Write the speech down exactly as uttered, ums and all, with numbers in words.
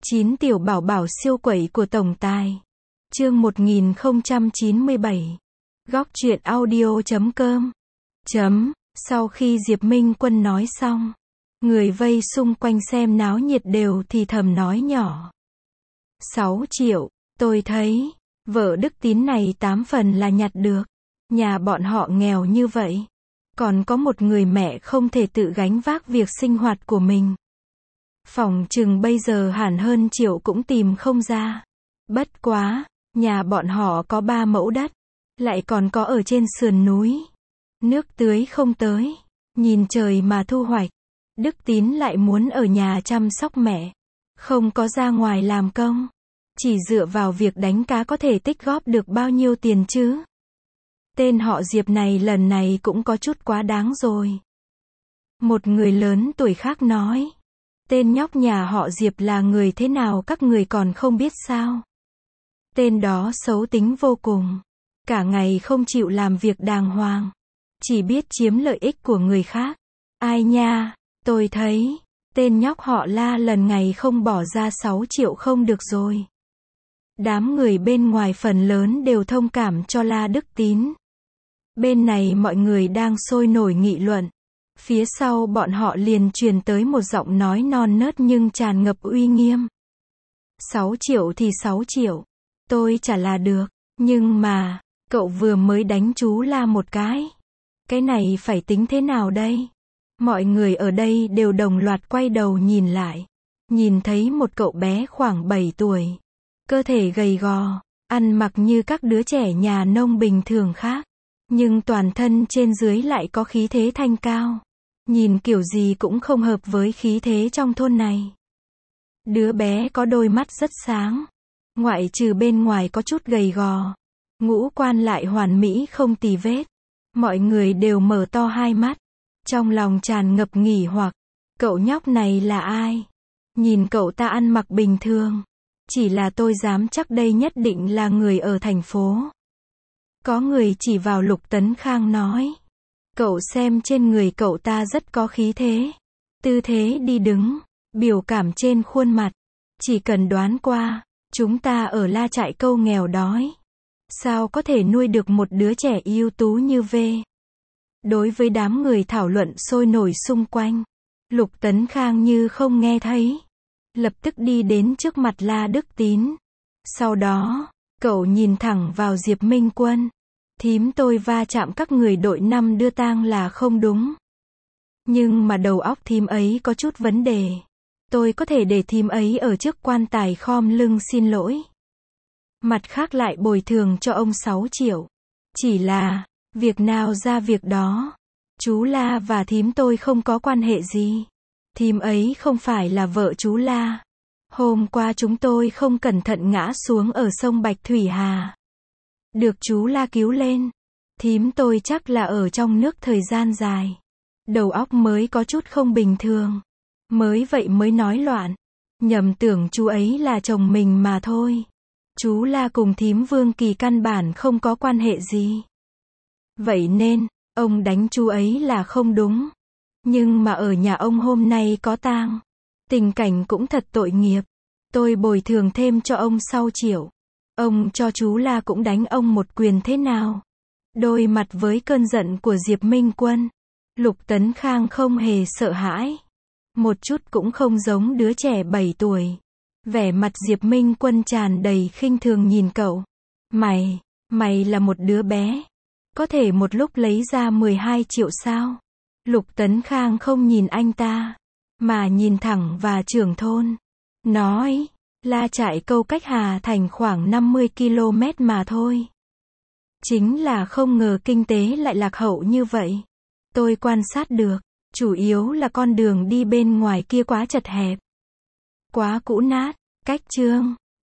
chín tiểu bảo bảo siêu quẩy của tổng tài. Chương một nghìn không trăm chín mươi bảy. Góc truyện audio chấm com. Chấm. Sau khi Diệp Minh Quân nói xong, người vây xung quanh xem náo nhiệt đều thì thầm nói nhỏ. sáu triệu, tôi thấy, vợ Đức Tín này tám phần là nhặt được. Nhà bọn họ nghèo như vậy. Còn có một người mẹ không thể tự gánh vác việc sinh hoạt của mình. Phòng chừng bây giờ hẳn hơn triệu cũng tìm không ra. Bất quá, nhà bọn họ có ba mẫu đất. Lại còn có ở trên sườn núi. Nước tưới không tới. Nhìn trời mà thu hoạch. Đức Tín lại muốn ở nhà chăm sóc mẹ. Không có ra ngoài làm công. Chỉ dựa vào việc đánh cá có thể tích góp được bao nhiêu tiền chứ? Tên họ Diệp này lần này cũng có chút quá đáng rồi. Một người lớn tuổi khác nói. Tên nhóc nhà họ Diệp là người thế nào các người còn không biết sao? Tên đó xấu tính vô cùng. Cả ngày không chịu làm việc đàng hoàng. Chỉ biết chiếm lợi ích của người khác. Ai nha, tôi thấy, tên nhóc họ La lần ngày không bỏ ra sáu triệu không được rồi. Đám người bên ngoài phần lớn đều thông cảm cho La Đức Tín. Bên này mọi người đang sôi nổi nghị luận. Phía sau bọn họ liền truyền tới một giọng nói non nớt nhưng tràn ngập uy nghiêm. sáu triệu thì sáu triệu. Tôi chả là được. Nhưng mà, cậu vừa mới đánh chú La một cái. Cái này phải tính thế nào đây? Mọi người ở đây đều đồng loạt quay đầu nhìn lại. Nhìn thấy một cậu bé khoảng bảy tuổi. Cơ thể gầy gò, ăn mặc như các đứa trẻ nhà nông bình thường khác. Nhưng toàn thân trên dưới lại có khí thế thanh cao. Nhìn kiểu gì cũng không hợp với khí thế trong thôn này. Đứa bé có đôi mắt rất sáng. Ngoại trừ bên ngoài có chút gầy gò. Ngũ quan lại hoàn mỹ không tì vết. Mọi người đều mở to hai mắt. Trong lòng tràn ngập nghỉ hoặc. Cậu nhóc này là ai? Nhìn cậu ta ăn mặc bình thường. Chỉ là tôi dám chắc đây nhất định là người ở thành phố. Có người chỉ vào Lục Tấn Khang nói. Cậu xem trên người cậu ta rất có khí thế. Tư thế đi đứng, biểu cảm trên khuôn mặt. Chỉ cần đoán qua, chúng ta ở La Trại câu nghèo đói. Sao có thể nuôi được một đứa trẻ ưu tú như V? Đối với đám người thảo luận sôi nổi xung quanh, Lục Tấn Khang như không nghe thấy. Lập tức đi đến trước mặt La Đức Tín. Sau đó, cậu nhìn thẳng vào Diệp Minh Quân. Thím tôi va chạm các người đội năm đưa tang là không đúng. Nhưng mà đầu óc thím ấy có chút vấn đề. Tôi có thể để thím ấy ở trước quan tài khom lưng xin lỗi. Mặt khác lại bồi thường cho ông sáu triệu. Chỉ là, việc nào ra việc đó. Chú La và thím tôi không có quan hệ gì. Thím ấy không phải là vợ chú La. Hôm qua chúng tôi không cẩn thận ngã xuống ở sông Bạch Thủy Hà. Được chú La cứu lên. Thím tôi chắc là ở trong nước thời gian dài. Đầu óc mới có chút không bình thường. Mới vậy mới nói loạn. Nhầm tưởng chú ấy là chồng mình mà thôi. Chú La cùng thím Vương Kỳ căn bản không có quan hệ gì. Vậy nên, ông đánh chú ấy là không đúng. Nhưng mà ở nhà ông hôm nay có tang. Tình cảnh cũng thật tội nghiệp. Tôi bồi thường thêm cho ông sáu triệu. Ông cho chú La cũng đánh ông một quyền thế nào? Đôi mặt với cơn giận của Diệp Minh Quân. Lục Tấn Khang không hề sợ hãi. Một chút cũng không giống đứa trẻ bảy tuổi. Vẻ mặt Diệp Minh Quân tràn đầy khinh thường nhìn cậu. Mày, mày là một đứa bé. Có thể một lúc lấy ra mười hai triệu sao? Lục Tấn Khang không nhìn anh ta. Mà nhìn thẳng vào trưởng thôn. Nói. La Trại câu cách Hà Thành khoảng năm mươi ki lô mét mà thôi. Chính là không ngờ kinh tế lại lạc hậu như vậy. Tôi quan sát được. Chủ yếu là con đường đi bên ngoài kia quá chật hẹp. Quá cũ nát. Cách trương.